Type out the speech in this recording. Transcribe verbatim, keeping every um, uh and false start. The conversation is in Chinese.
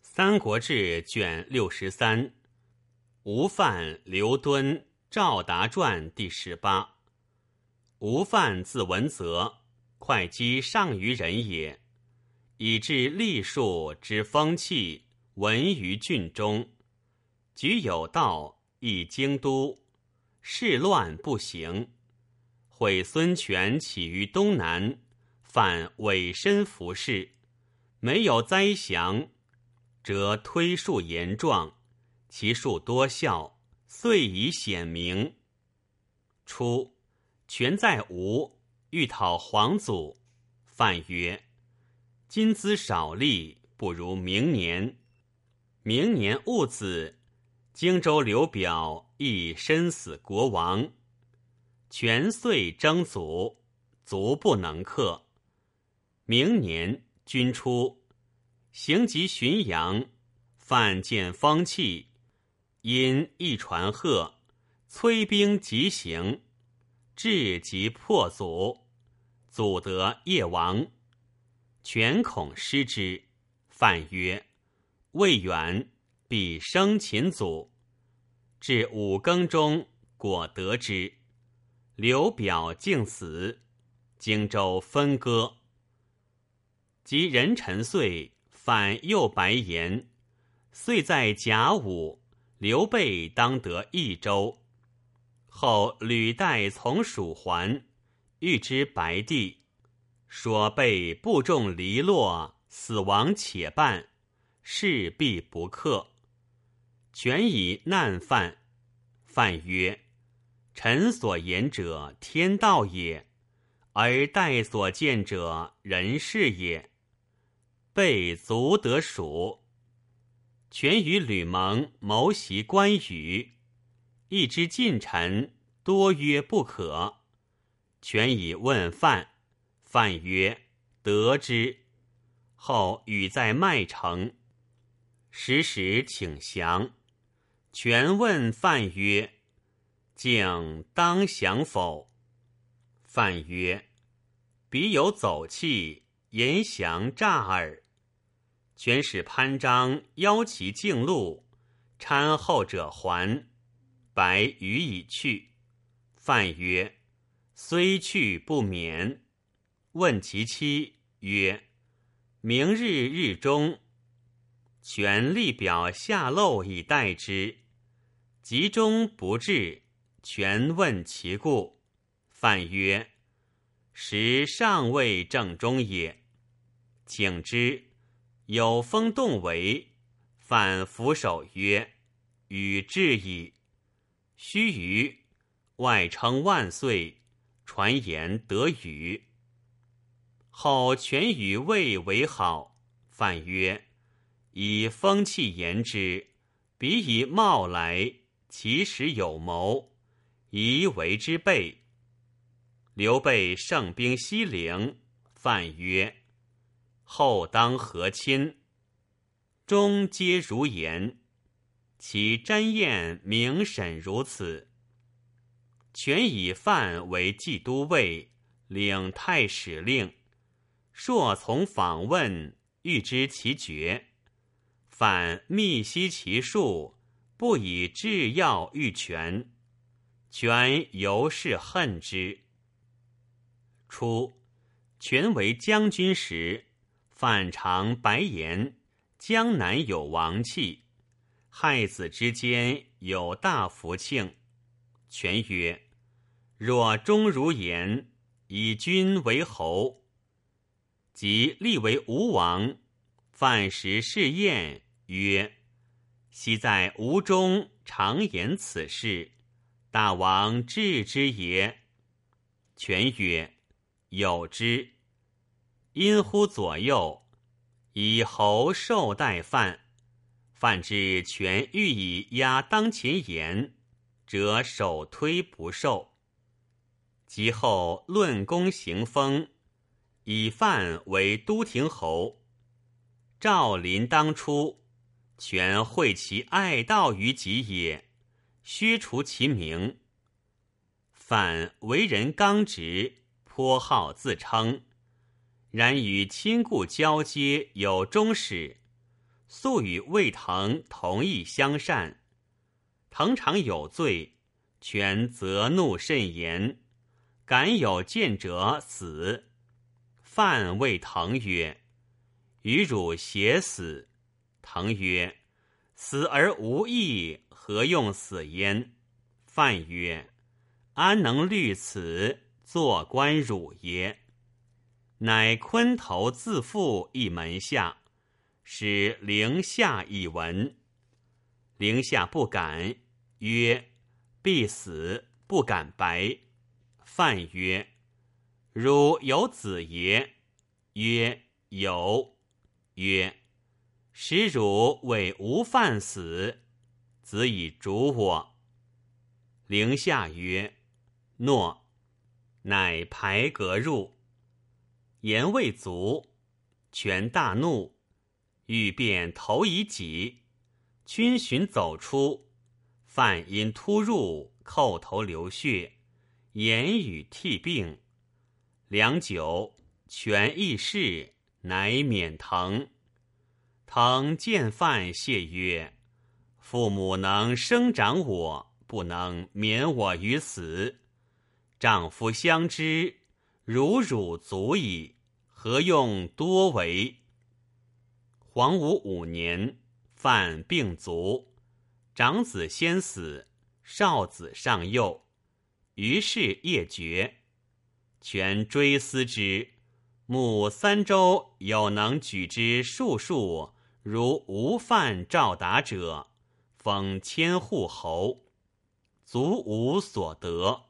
三国志》卷六十三，吴范、刘敦、赵达传第十八。吴范字文泽，会稽上虞人也，以治吏数之风气闻于郡中，举有道，议京都，事乱不行。毁孙权起于东南，犯委身服侍，没有灾降，则推述言状，其数多效，遂以显明。初，权在吴，欲讨皇祖，范曰：今资少力，不如明年。明年戊子，荆州刘表亦身死国亡。权遂征卒，卒不能克。明年军出，行及浔阳，范见风气，因一传贺，催兵急行，至即破阻，阻得夜亡。权恐失之，范曰：未远，必生擒阻。至五更中，果得之。刘表竟死，荆州分割。及壬辰岁，范又白言，遂在甲午，刘备当得益州。后履带从蜀还，欲知白帝，说备部众离落，死亡且半，势必不克。权以难犯，范曰：臣所言者天道也，而待所见者人事也。备足得蜀。权与吕蒙谋袭关羽，一之近臣多曰不可。权以问范，范曰：得之。后与在麦城，时时请降。权问范曰：竟当降否？范曰：彼有走气，言降诈耳。权使潘璋邀其径路，搀后者还，白予以去。范曰：虽去不免。问其妻曰：明日日中。权立表下漏以待之，集中不至。权问其故，范曰：时尚未正中也。请之，有风动为，范俯首曰：禹至矣。须臾，外称万岁，传言得禹。后权与魏为好，范曰：以风气言之，彼以貌来，其实有谋，宜为之备。刘备胜兵西陵，范曰：后当和亲。终皆如言，其瞻宴明审如此。权以范为冀都尉，领太史令，朔从访问，欲知其决。范密悉其术，不以制药御权。权由是恨之。初，权为将军时，范常白言江南有王气，亥子之间有大福庆。权曰：若忠如言，以君为侯。即立为吴王。范时试验曰：昔在吴中常言此事，大王治之也。权曰：有之。因乎左右，以侯受待范。范知权欲以压当前言，则首推不受。及后论功行封，以范为都亭侯。赵临当初，权会其爱道于己也，削除其名。范为人刚直，颇好自称，然与亲故交接有终始， 素与魏腾同意相善。腾常有罪，权责怒甚严，敢有见者死。范谓腾曰：与汝偕死。腾曰：死而无益，何用死焉？范曰：安能虑此，做官汝也？乃昆头自负一门下，使陵下一闻。陵下不敢，曰：必死，不敢白。范曰：汝有子也？曰：有。曰：使汝为无犯死，子以逐我。陵下曰：诺。乃排阁入。言未足，权大怒，欲便头以己。军巡走出，范因突入，叩头流血，言语涕病。良久，权亦逝，乃免腾。腾见范谢曰：父母能生长我，不能免我于死。丈夫相知，如汝足矣，何用多为？黄武五年，范病卒，长子先死，少子尚幼，于是业绝。权追思之，慕三州有能举之数数如吴范赵达者，封千户侯，足无所得。